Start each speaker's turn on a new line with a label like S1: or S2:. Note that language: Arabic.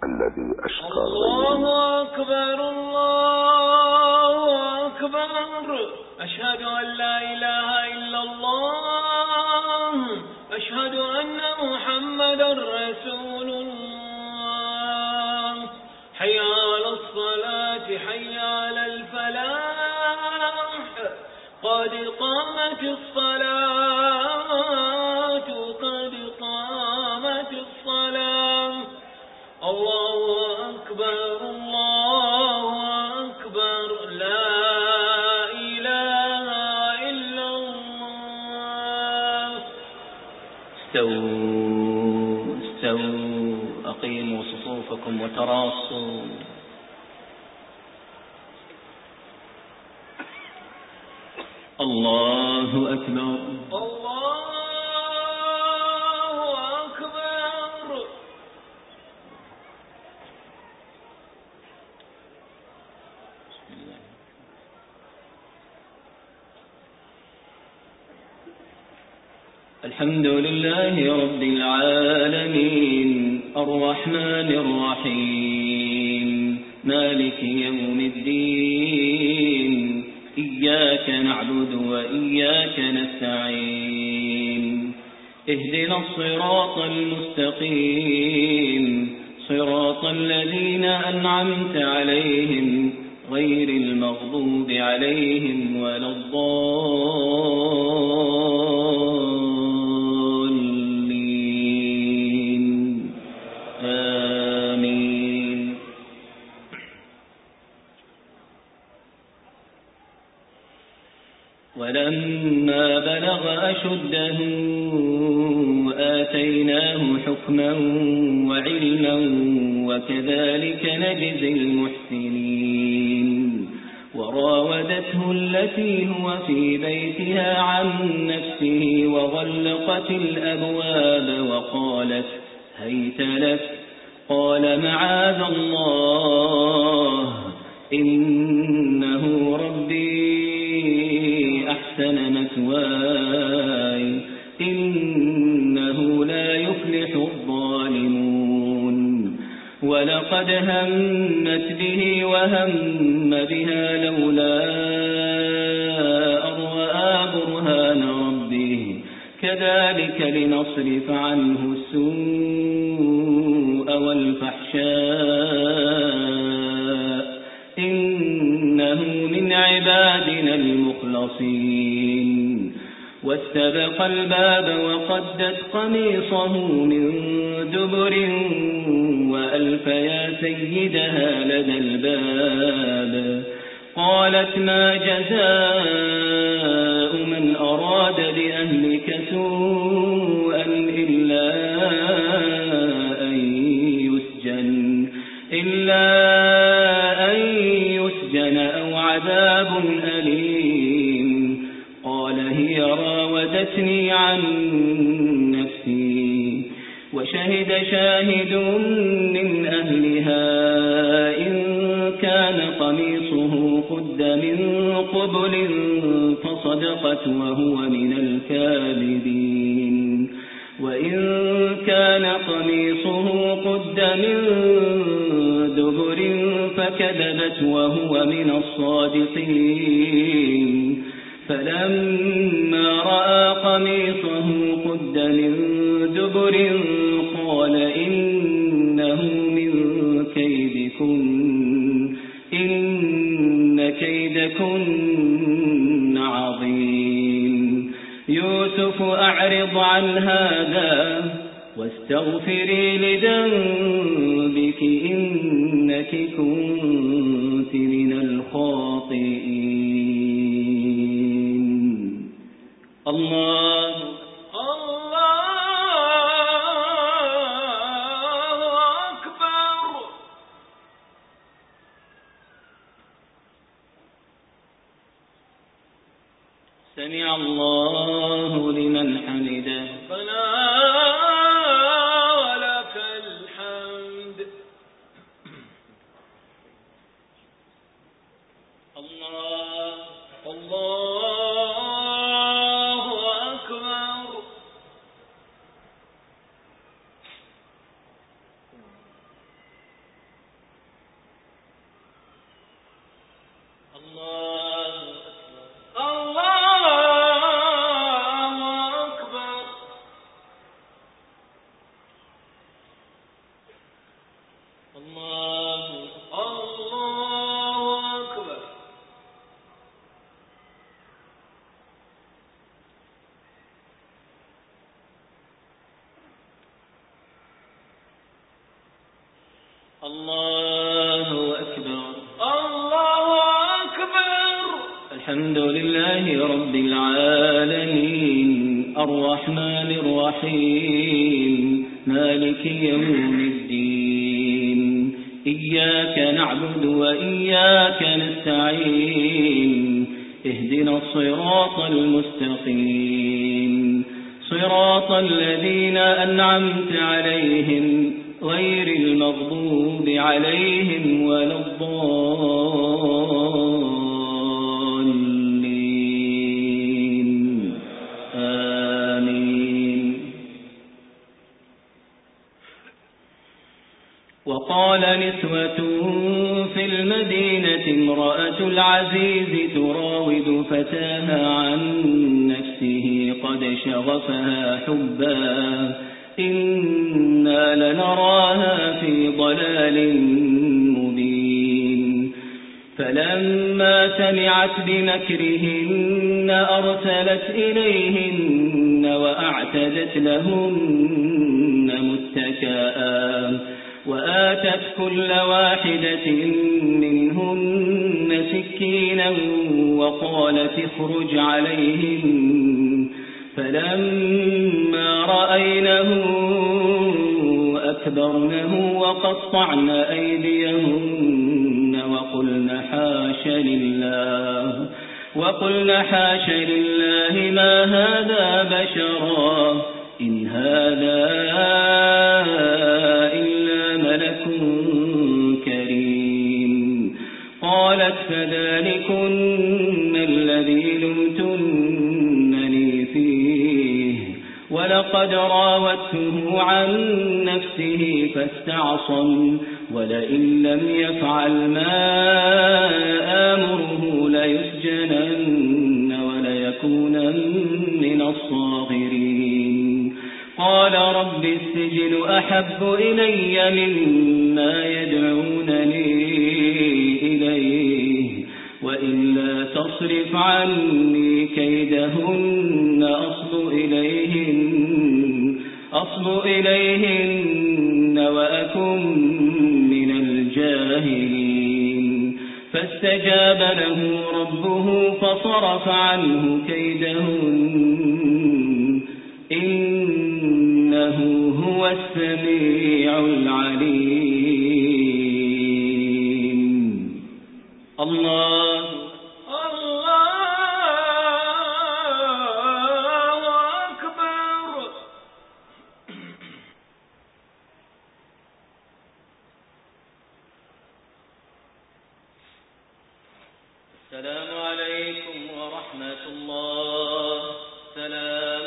S1: الذي أشكر
S2: الله أكبر الله أكبر. أشهد أن لا إله إلا الله. أشهد أن محمدا رسول الله. حي على الصلاة حي على الفلاح. قد قامت الصلاة قد قامت الصلاة. الله أكبر الله أكبر. لا إله إلا الله.
S3: استووا استووا أقيموا صفوفكم وتراصوا. الله أكبر
S2: الله أكبر.
S3: الحمد لله رب العالمين الرحمن الرحيم مالك يوم الدين إياك نعبد وإياك نستعين اهدنا الصراط المستقيم صراط الذين أنعمت عليهم غير المغضوب عليهم ولا الضالين آمين. ولما بلغ أشده آتيناه حكما وعلما وكذلك نجزي المحسنين. وراودته التي هو في بيتها عن نفسه وغلقت الأبواب وقالت هيت لك. قال معاذ الله إنه ربي أحسن مثواي إنه لا يفلح الظالمون. ولقد همت به وهم بها لولا أن رأى برهان ربه كذلك لنصرف عنه السوء والفحشاء إنه من عبادنا المخلصين. واستبق الباب وقدت قميصه من دبر وألف يا سيدها لدى الباب. قالت ما جزاء من أراد بأهلك سوءا إلا أن يسجن أو عذاب أليم. قال هي راودتني عن نفسي. وشهد شاهد من أهلها إن كان قميصه قد من قبل فصدقت وهو من الكاذبين. وإن كان قميصه قد من دبر فكذبت وهو من الصادقين. فلما رأى قميصه قد من دبر قال إنه من كيدكن إن كيدكن عظيم. يوسف أعرض عن هذا واستغفري لذنبك إنك كنت من الخاطئين. الله
S2: أكبر.
S3: سمع الله لمن حمده.
S2: ولك الحمد.
S3: الله
S2: أكبر.
S3: الله أكبر.
S2: الله أكبر.
S3: الحمد لله رب العالمين الرحمن الرحيم مالك يوم الدين إياك نعبد وإياك نستعين اهدنا الصراط المستقيم صراط الذين أنعمت عليهم غير المغضوب عليهم ولا الضالين آمين. وقال نسوة في المدينة امرأة العزيز تراود فتاها عن نفسه قد شغفها حبا إنا لنراها في ضلال مبين. فلما سمعت بمكرهن أرسلت إليهن وأعتدت لهن متكئا وآتت كل واحدة منهن سكينا وقالت اخرج عليهن. فلما رأينه أكبرنه وقطعن أيديهن وقلن حاش لله ما هذا بشرا إن هذا إلا ملك كريم. قالت فذلكن الذي لمتنني فيه ولقد راودته عن نفسه فاستعصم ولئن لم يفعل ما آمره ليسجنن وليكونن من الصاغرين. قال رب السجن أحب إلي مما يدعونني إليه وإلا تصرف عني كيدهن أصب إليهن وأكن من الجاهلين. فاستجاب له ربه فصرف عنه كيدهن إنه هو السميع العليم. الله
S2: أكبر.
S3: السلام عليكم ورحمة الله. سلام